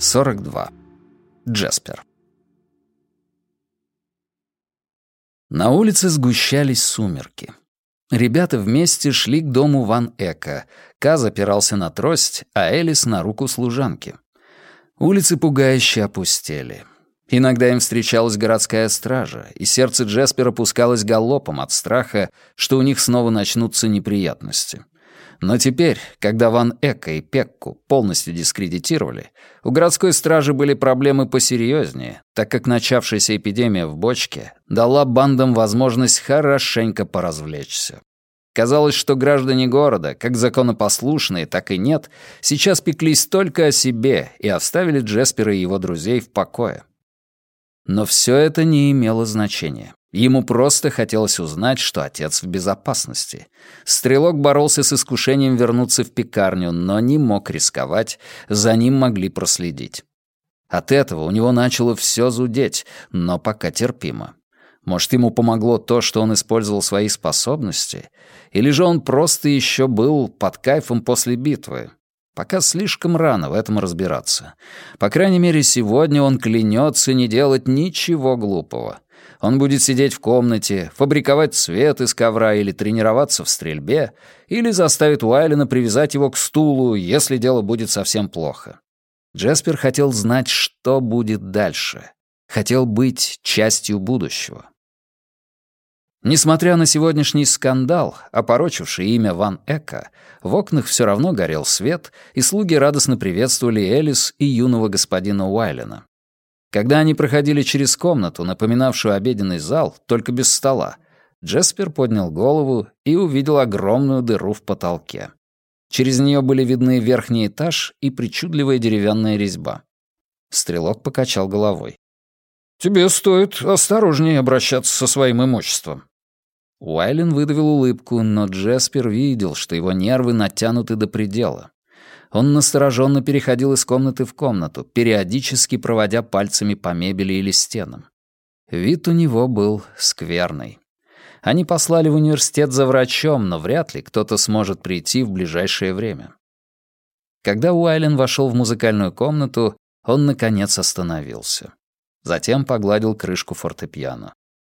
42. Джеспер. На улице сгущались сумерки. Ребята вместе шли к дому Ван Эка. Каз опирался на трость, а Элис — на руку служанки. Улицы пугающе опустели. Иногда им встречалась городская стража, и сердце Джеспера пускалось галопом от страха, что у них снова начнутся неприятности. Но теперь, когда Ван Эка и Пекку полностью дискредитировали, у городской стражи были проблемы посерьезнее, так как начавшаяся эпидемия в бочке дала бандам возможность хорошенько поразвлечься. Казалось, что граждане города, как законопослушные, так и нет, сейчас пеклись только о себе и оставили Джеспера и его друзей в покое. Но все это не имело значения. Ему просто хотелось узнать, что отец в безопасности. Стрелок боролся с искушением вернуться в пекарню, но не мог рисковать, за ним могли проследить. От этого у него начало все зудеть, но пока терпимо. Может, ему помогло то, что он использовал свои способности? Или же он просто еще был под кайфом после битвы? Пока слишком рано в этом разбираться. По крайней мере, сегодня он клянется не делать ничего глупого. Он будет сидеть в комнате, фабриковать цвет из ковра или тренироваться в стрельбе, или заставит Уайлена привязать его к стулу, если дело будет совсем плохо. Джеспер хотел знать, что будет дальше. Хотел быть частью будущего. Несмотря на сегодняшний скандал, опорочивший имя Ван Эка, в окнах все равно горел свет, и слуги радостно приветствовали Элис и юного господина Уайлена. Когда они проходили через комнату, напоминавшую обеденный зал, только без стола, Джеспер поднял голову и увидел огромную дыру в потолке. Через нее были видны верхний этаж и причудливая деревянная резьба. Стрелок покачал головой. «Тебе стоит осторожнее обращаться со своим имуществом». Уайлен выдавил улыбку, но Джеспер видел, что его нервы натянуты до предела. Он настороженно переходил из комнаты в комнату, периодически проводя пальцами по мебели или стенам. Вид у него был скверный. Они послали в университет за врачом, но вряд ли кто-то сможет прийти в ближайшее время. Когда Уайлен вошел в музыкальную комнату, он, наконец, остановился. Затем погладил крышку фортепиано.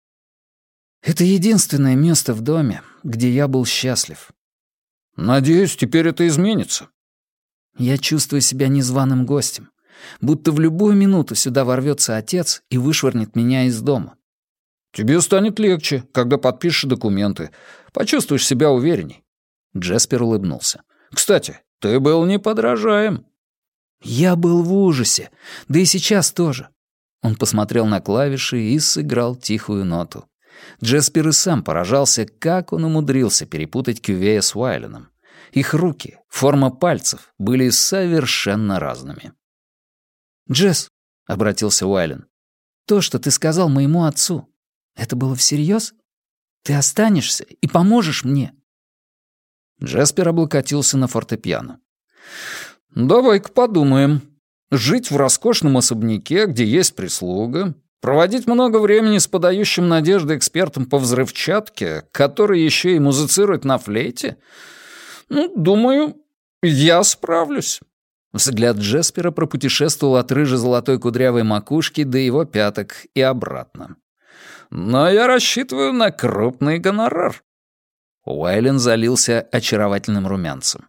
«Это единственное место в доме, где я был счастлив». «Надеюсь, теперь это изменится». «Я чувствую себя незваным гостем, будто в любую минуту сюда ворвется отец и вышвырнет меня из дома». «Тебе станет легче, когда подпишешь документы. Почувствуешь себя уверенней». Джеспер улыбнулся. «Кстати, ты был неподражаем». «Я был в ужасе, да и сейчас тоже». Он посмотрел на клавиши и сыграл тихую ноту. Джеспер и сам поражался, как он умудрился перепутать Кювея с Уайленом. Их руки, форма пальцев были совершенно разными. «Джесс», — обратился Уайлен, — «то, что ты сказал моему отцу, это было всерьез? Ты останешься и поможешь мне?» Джеспер облокотился на фортепиано. «Давай-ка подумаем. Жить в роскошном особняке, где есть прислуга, проводить много времени с подающим надежды экспертом по взрывчатке, который еще и музицирует на флейте? Думаю, я справлюсь». Взгляд Джеспера пропутешествовал от рыже-золотой кудрявой макушки до его пяток и обратно. «Но я рассчитываю на крупный гонорар». Уайлен залился очаровательным румянцем.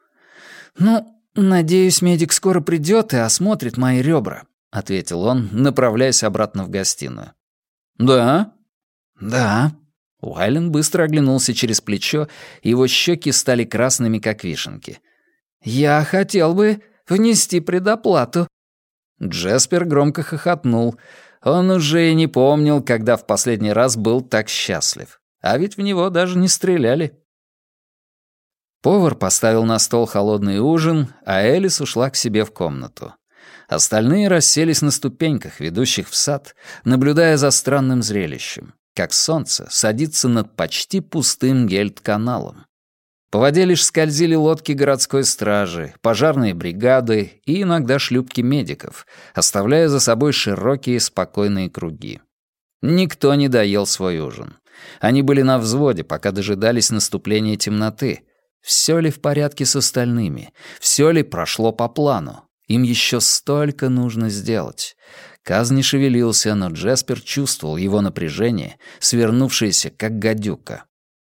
«Надеюсь, медик скоро придет и осмотрит мои ребра», — ответил он, направляясь обратно в гостиную. «Да?» «Да». Уайлен быстро оглянулся через плечо, и его щеки стали красными, как вишенки. «Я хотел бы внести предоплату». Джеспер громко хохотнул. Он уже и не помнил, когда в последний раз был так счастлив. А ведь в него даже не стреляли. Повар поставил на стол холодный ужин, а Элис ушла к себе в комнату. Остальные расселись на ступеньках, ведущих в сад, наблюдая за странным зрелищем, как солнце садится над почти пустым Гельдт-каналом. По воде лишь скользили лодки городской стражи, пожарные бригады и иногда шлюпки медиков, оставляя за собой широкие спокойные круги. Никто не доел свой ужин. Они были на взводе, пока дожидались наступления темноты. Все ли в порядке с остальными? Все ли прошло по плану? Им еще столько нужно сделать. Каз не шевелился, но Джеспер чувствовал его напряжение, свернувшееся, как гадюка.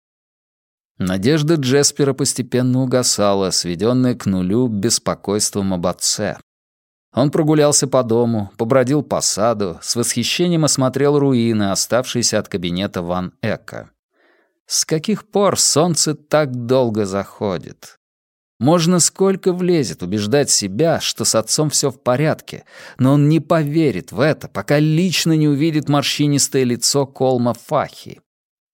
Надежда Джеспера постепенно угасала, сведенная к нулю беспокойством об отце. Он прогулялся по дому, побродил по саду, с восхищением осмотрел руины, оставшиеся от кабинета Ван Эка. С каких пор солнце так долго заходит? Можно сколько влезет убеждать себя, что с отцом все в порядке, но он не поверит в это, пока лично не увидит морщинистое лицо Колма Фахи.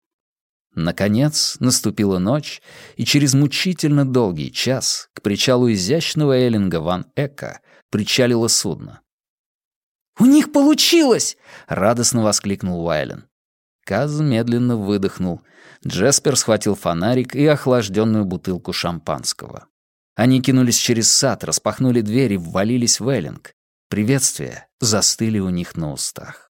Наконец наступила ночь, и через мучительно долгий час к причалу изящного эллинга Ван Эка причалило судно. «У них получилось!» — радостно воскликнул Уайлен. Каз медленно выдохнул. Джеспер схватил фонарик и охлажденную бутылку шампанского. Они кинулись через сад, распахнули дверь и ввалились в эллинг. Приветствия застыли у них на устах.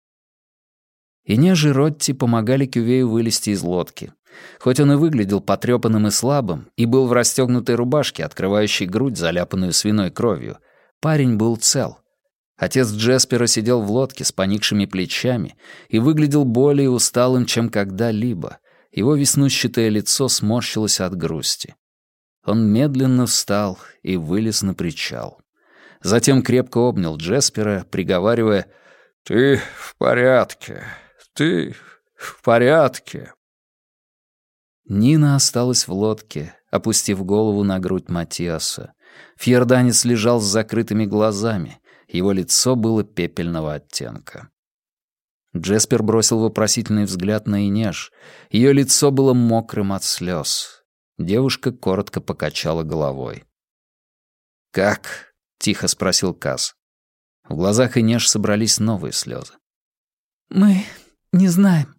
Инеж и Ротти помогали Кювею вылезти из лодки. Хоть он и выглядел потрепанным и слабым, и был в расстегнутой рубашке, открывающей грудь, заляпанную свиной кровью, парень был цел. Отец Джеспера сидел в лодке с поникшими плечами и выглядел более усталым, чем когда-либо. Его веснущатое лицо сморщилось от грусти. Он медленно встал и вылез на причал. Затем крепко обнял Джеспера, приговаривая: «Ты в порядке, ты в порядке». Нина осталась в лодке, опустив голову на грудь Матиаса. Фьерданец лежал с закрытыми глазами, его лицо было пепельного оттенка. Джеспер бросил вопросительный взгляд на Инеж. Ее лицо было мокрым от слез. Девушка коротко покачала головой. «Как?» — тихо спросил Каз. В глазах Инеж собрались новые слезы. «Мы не знаем».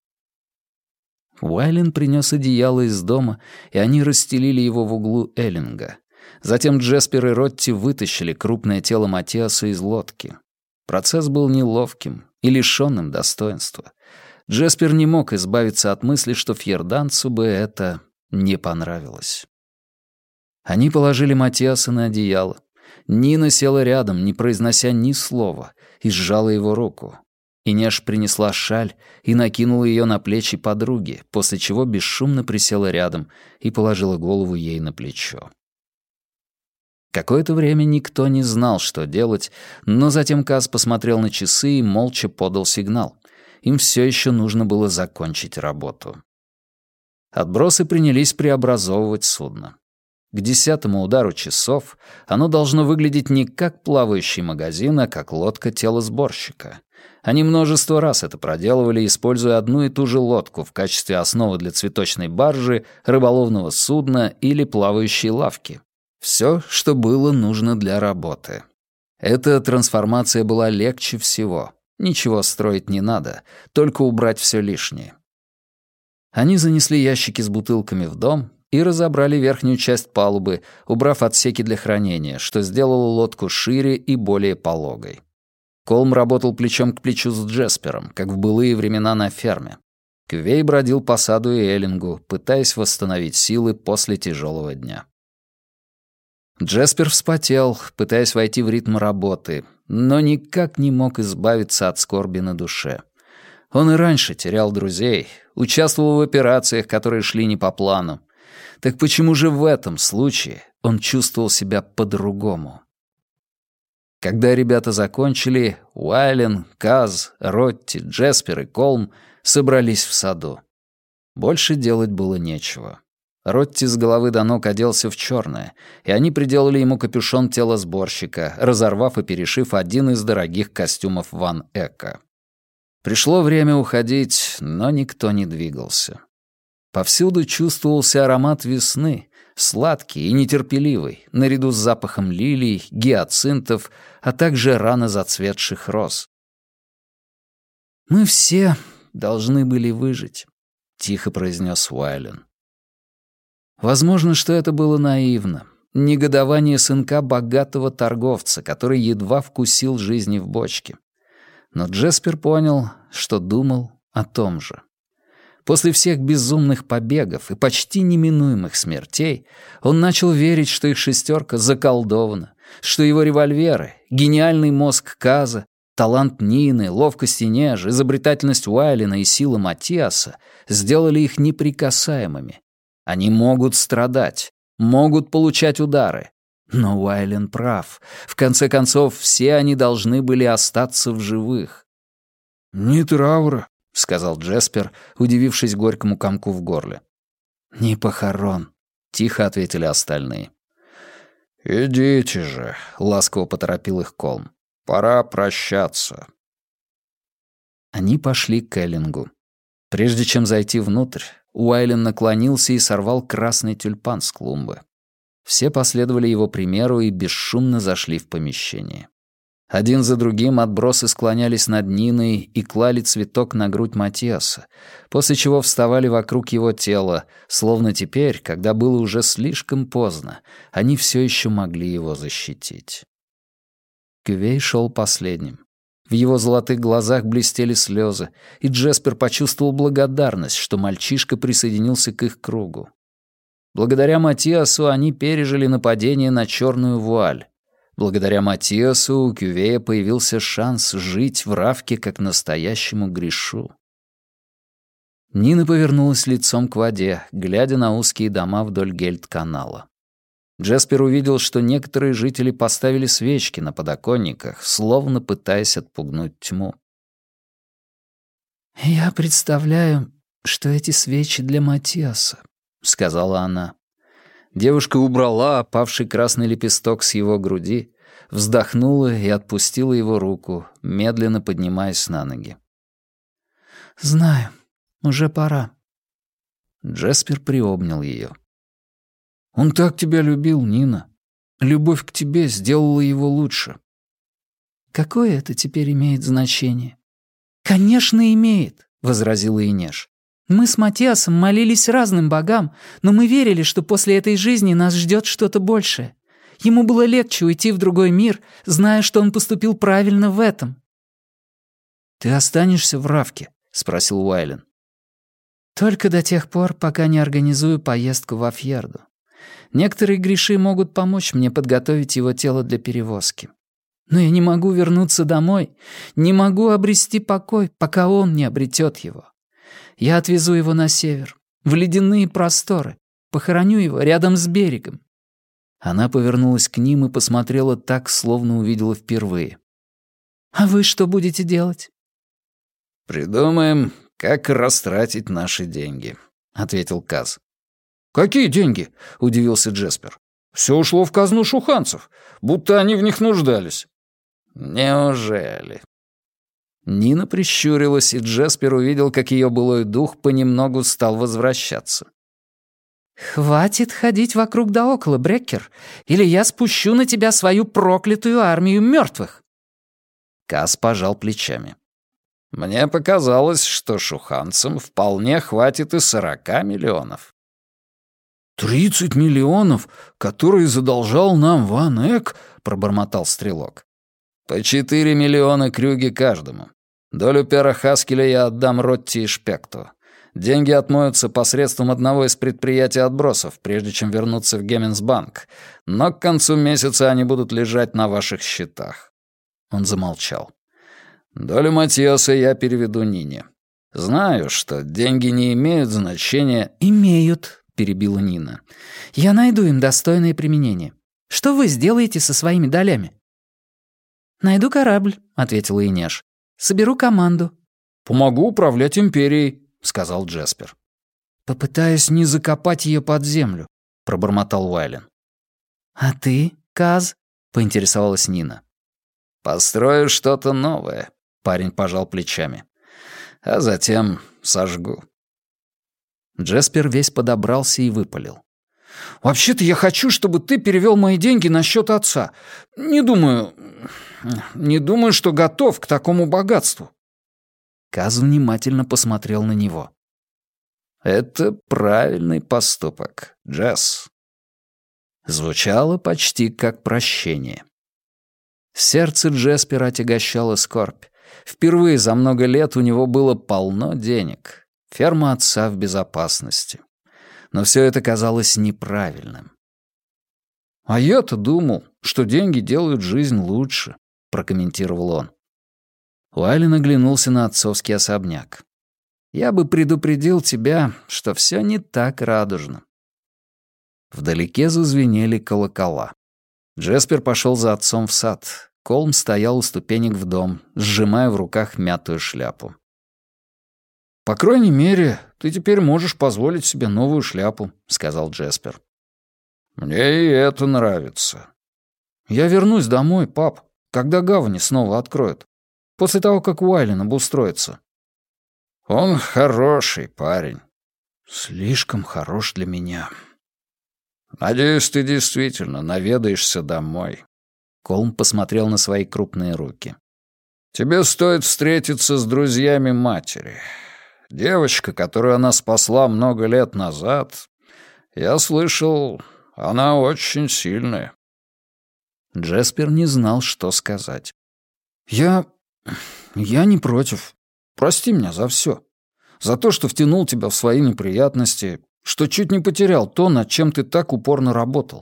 Уайлен принес одеяло из дома, и они расстелили его в углу эллинга. Затем Джеспер и Ротти вытащили крупное тело Матиаса из лодки. Процесс был неловким и лишённым достоинства. Джеспер не мог избавиться от мысли, что фьерданцу бы это не понравилось. Они положили Матиаса на одеяло. Нина села рядом, не произнося ни слова, и сжала его руку. Инеж принесла шаль и накинула ее на плечи подруги, после чего бесшумно присела рядом и положила голову ей на плечо. Какое-то время никто не знал, что делать, но затем Каз посмотрел на часы и молча подал сигнал. Им все еще нужно было закончить работу. Отбросы принялись преобразовывать судно. К 10-му удару часов оно должно выглядеть не как плавающий магазин, а как лодка телосборщика. Они множество раз это проделывали, используя одну и ту же лодку в качестве основы для цветочной баржи, рыболовного судна или плавающей лавки. Все, что было нужно для работы. Эта трансформация была легче всего. Ничего строить не надо, только убрать все лишнее. Они занесли ящики с бутылками в дом и разобрали верхнюю часть палубы, убрав отсеки для хранения, что сделало лодку шире и более пологой. Колм работал плечом к плечу с Джеспером, как в былые времена на ферме. Кювей бродил по саду и эллингу, пытаясь восстановить силы после тяжелого дня. Джеспер вспотел, пытаясь войти в ритм работы, но никак не мог избавиться от скорби на душе. Он и раньше терял друзей, участвовал в операциях, которые шли не по плану. Так почему же в этом случае он чувствовал себя по-другому? Когда ребята закончили, Уайлен, Каз, Ротти, Джеспер и Колм собрались в саду. Больше делать было нечего. Ротти с головы до ног оделся в черное, и они приделали ему капюшон телосборщика, разорвав и перешив один из дорогих костюмов Ван Эка. Пришло время уходить, но никто не двигался. Повсюду чувствовался аромат весны, сладкий и нетерпеливый, наряду с запахом лилий, гиацинтов, а также рано зацветших роз. «Мы все должны были выжить», — тихо произнес Уайлен. Возможно, что это было наивно. Негодование сынка богатого торговца, который едва вкусил жизни в бочке. Но Джеспер понял, что думал о том же. После всех безумных побегов и почти неминуемых смертей он начал верить, что их шестерка заколдована, что его револьверы, гениальный мозг Каза, талант Нины, ловкость Инеж, изобретательность Уайлена и сила Матиаса сделали их неприкасаемыми. Они могут страдать, могут получать удары. Но Уайлен прав. В конце концов, все они должны были остаться в живых. «Ни траура», — сказал Джеспер, удивившись горькому комку в горле. «Ни похорон», — тихо ответили остальные. «Идите же», — ласково поторопил их Колм. «Пора прощаться». Они пошли к Эллингу. Прежде чем зайти внутрь, Уайлен наклонился и сорвал красный тюльпан с клумбы. Все последовали его примеру и бесшумно зашли в помещение. Один за другим отбросы склонялись над Ниной и клали цветок на грудь Матиаса, после чего вставали вокруг его тела, словно теперь, когда было уже слишком поздно, они все еще могли его защитить. Кювей шел последним. В его золотых глазах блестели слезы, и Джеспер почувствовал благодарность, что мальчишка присоединился к их кругу. Благодаря Матиасу они пережили нападение на черную вуаль. Благодаря Матиасу у Кювея появился шанс жить в Равке как настоящему грешу. Нина повернулась лицом к воде, глядя на узкие дома вдоль Гельд-канала. Джеспер увидел, что некоторые жители поставили свечки на подоконниках, словно пытаясь отпугнуть тьму. «Я представляю, что эти свечи для Матиаса», — сказала она. Девушка убрала опавший красный лепесток с его груди, вздохнула и отпустила его руку, медленно поднимаясь на ноги. «Знаю, уже пора». Джеспер приобнял ее. «Он так тебя любил, Нина. Любовь к тебе сделала его лучше». «Какое это теперь имеет значение?» «Конечно, имеет», — возразила Инеж. «Мы с Матиасом молились разным богам, но мы верили, что после этой жизни нас ждет что-то большее. Ему было легче уйти в другой мир, зная, что он поступил правильно в этом». «Ты останешься в Равке?» — спросил Уайлен. «Только до тех пор, пока не организую поездку в Афьерду. Некоторые греши могут помочь мне подготовить его тело для перевозки. Но я не могу вернуться домой, не могу обрести покой, пока он не обретет его. Я отвезу его на север, в ледяные просторы, похороню его рядом с берегом». Она повернулась к ним и посмотрела так, словно увидела впервые. «А вы что будете делать?» «Придумаем, как растратить наши деньги», — ответил Каз. «Какие деньги?» — удивился Джеспер. «Все ушло в казну шуханцев, будто они в них нуждались». «Неужели?» Нина прищурилась, и Джеспер увидел, как ее былой дух понемногу стал возвращаться. «Хватит ходить вокруг да около, Бреккер, или я спущу на тебя свою проклятую армию мертвых». Каз пожал плечами. «Мне показалось, что шуханцам вполне хватит и 40 миллионов». 30 миллионов, которые задолжал нам Ван Эк?» — пробормотал стрелок. «По 4 миллиона крюги каждому. Долю пера Хаскеля я отдам Ротти и Шпекту. Деньги отмоются посредством одного из предприятий отбросов, прежде чем вернуться в Геменсбанк, но к концу месяца они будут лежать на ваших счетах». Он замолчал. «Долю Матиаса я переведу Нине. Знаю, что деньги не имеют значения...» «Имеют», — перебила Нина. «Я найду им достойное применение. Что вы сделаете со своими долями?» «Найду корабль», — ответила Инеж. «Соберу команду». «Помогу управлять империей», — сказал Джеспер. «Попытаюсь не закопать ее под землю», — пробормотал Уайлен. «А ты, Каз?» — поинтересовалась Нина. «Построю что-то новое», — парень пожал плечами. «А затем сожгу». Джеспер весь подобрался и выпалил. «Вообще-то я хочу, чтобы ты перевел мои деньги на счет отца. Не думаю, что готов к такому богатству». Каз внимательно посмотрел на него. «Это правильный поступок, Джесс». Звучало почти как прощение. Сердце Джеспера отягощало скорбь. Впервые за много лет у него было полно денег. Ферма отца в безопасности. Но все это казалось неправильным. «А я-то думал, что деньги делают жизнь лучше», — прокомментировал он. Уайлен оглянулся на отцовский особняк. «Я бы предупредил тебя, что все не так радужно». Вдалеке зазвенели колокола. Джеспер пошел за отцом в сад. Колм стоял у ступенек в дом, сжимая в руках мятую шляпу. «По крайней мере, ты теперь можешь позволить себе новую шляпу», — сказал Джеспер. «Мне и это нравится». «Я вернусь домой, пап, когда гавани снова откроют. После того, как Уайлен обустроится». «Он хороший парень». «Слишком хорош для меня». «Надеюсь, ты действительно наведаешься домой». Колм посмотрел на свои крупные руки. «Тебе стоит встретиться с друзьями матери. Девочка, которую она спасла много лет назад, я слышал, она очень сильная». Джеспер не знал, что сказать. Я не против. Прости меня за все. За то, что втянул тебя в свои неприятности, что чуть не потерял то, над чем ты так упорно работал.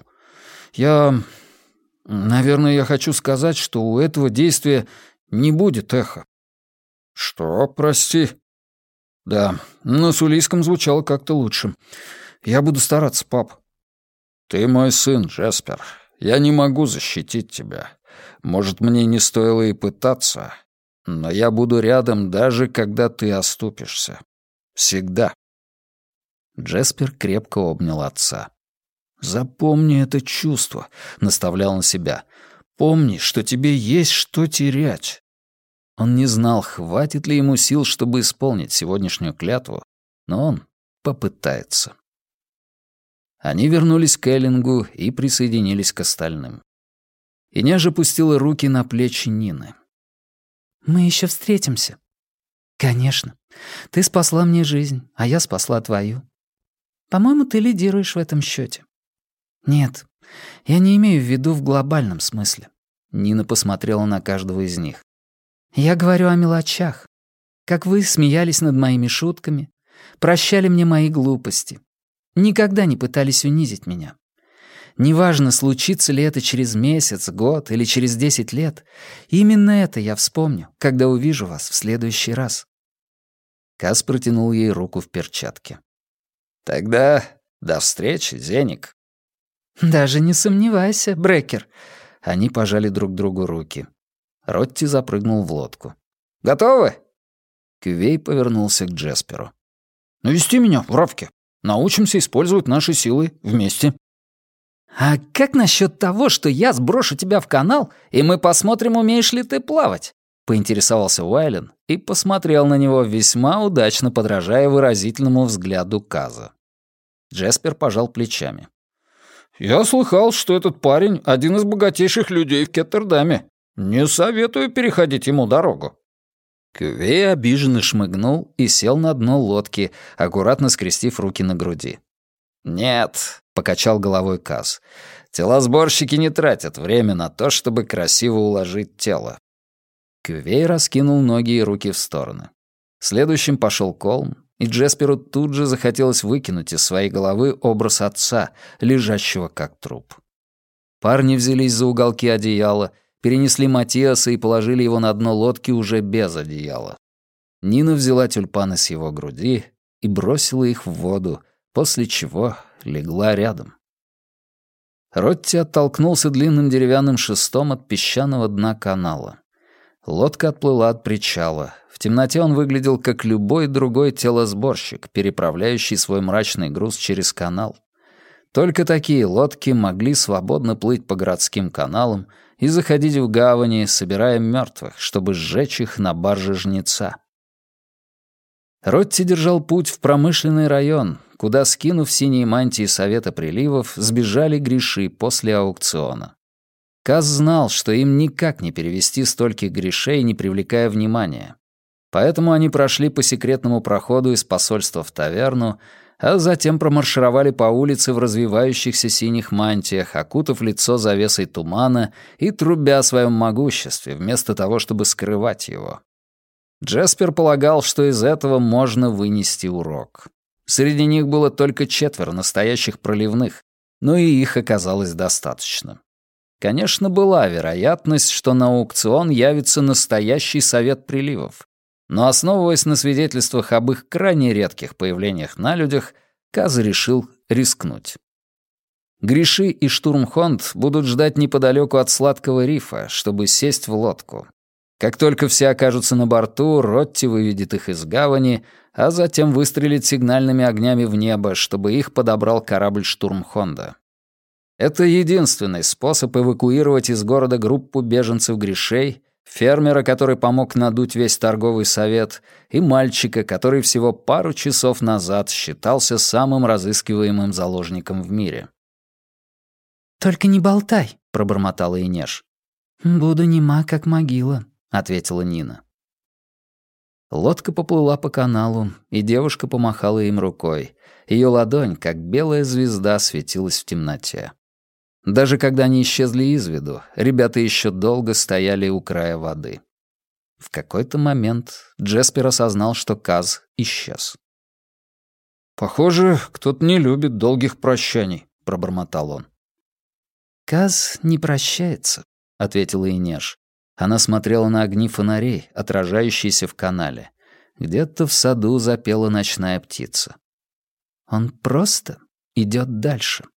Наверное, я хочу сказать, что у этого действия не будет эха». «Что, прости?» «Да, на сулийском звучало как-то лучше. Я буду стараться, пап». «Ты мой сын, Джеспер. Я не могу защитить тебя. Может, мне не стоило и пытаться, но я буду рядом, даже когда ты оступишься. Всегда». Джеспер крепко обнял отца. «Запомни это чувство», — наставлял он себя. «Помни, что тебе есть что терять». Он не знал, хватит ли ему сил, чтобы исполнить сегодняшнюю клятву, но он попытается. Они вернулись к Эллингу и присоединились к остальным. Иняж опустила руки на плечи Нины. «Мы еще встретимся». «Конечно. Ты спасла мне жизнь, а я спасла твою. По-моему, ты лидируешь в этом счете». «Нет, я не имею в виду в глобальном смысле». Нина посмотрела на каждого из них. «Я говорю о мелочах. Как вы смеялись над моими шутками, прощали мне мои глупости, никогда не пытались унизить меня. Неважно, случится ли это через месяц, год или через 10 лет, именно это я вспомню, когда увижу вас в следующий раз». Каз протянул ей руку в перчатке. «Тогда до встречи, Зеник». «Даже не сомневайся, Брекер». Они пожали друг другу руки. Ротти запрыгнул в лодку. «Готовы?» Кювей повернулся к Джесперу. «Навести меня в рабке. Научимся использовать наши силы вместе». «А как насчет того, что я сброшу тебя в канал, и мы посмотрим, умеешь ли ты плавать?» — поинтересовался Уайлен и посмотрел на него, весьма удачно подражая выразительному взгляду Каза. Джеспер пожал плечами. «Я слыхал, что этот парень — один из богатейших людей в Кеттердаме. Не советую переходить ему дорогу». Кювей обиженно шмыгнул и сел на дно лодки, аккуратно скрестив руки на груди. «Нет», — покачал головой Каз, — «телосборщики не тратят время на то, чтобы красиво уложить тело». Кювей раскинул ноги и руки в стороны. Следующим пошел Колм, и Джесперу тут же захотелось выкинуть из своей головы образ отца, лежащего как труп. Парни взялись за уголки одеяла, перенесли Матиаса и положили его на дно лодки уже без одеяла. Нина взяла тюльпаны с его груди и бросила их в воду, после чего легла рядом. Ротти оттолкнулся длинным деревянным шестом от песчаного дна канала. Лодка отплыла от причала. В темноте он выглядел как любой другой телосборщик, переправляющий свой мрачный груз через канал. Только такие лодки могли свободно плыть по городским каналам и заходить в гавани, собирая мертвых, чтобы сжечь их на барже жнеца. Ротти держал путь в промышленный район, куда, скинув синие мантии Совета приливов, сбежали греши после аукциона. Каз знал, что им никак не перевести стольких грешей, не привлекая внимания. Поэтому они прошли по секретному проходу из посольства в таверну, а затем промаршировали по улице в развивающихся синих мантиях, окутав лицо завесой тумана и трубя о своем могуществе, вместо того, чтобы скрывать его. Джеспер полагал, что из этого можно вынести урок. Среди них было только 4 настоящих проливных, но и их оказалось достаточно. Конечно, была вероятность, что на аукцион явится настоящий совет приливов, но, основываясь на свидетельствах об их крайне редких появлениях на людях, Каз решил рискнуть. Гриши и Штурмхонд будут ждать неподалеку от Сладкого рифа, чтобы сесть в лодку. Как только все окажутся на борту, Ротти выведет их из гавани, а затем выстрелит сигнальными огнями в небо, чтобы их подобрал корабль Штурмхонда. Это единственный способ эвакуировать из города группу беженцев-гришей, фермера, который помог надуть весь торговый совет, и мальчика, который всего пару часов назад считался самым разыскиваемым заложником в мире. «Только не болтай», — пробормотала Инеш. «Буду нема, как могила», — ответила Нина. Лодка поплыла по каналу, и девушка помахала им рукой. Ее ладонь, как белая звезда, светилась в темноте. Даже когда они исчезли из виду, ребята еще долго стояли у края воды. В какой-то момент Джеспер осознал, что Каз исчез. «Похоже, кто-то не любит долгих прощаний», — пробормотал он. «Каз не прощается», — ответила Инеш. Она смотрела на огни фонарей, отражающиеся в канале. Где-то в саду запела ночная птица. «Он просто идет дальше».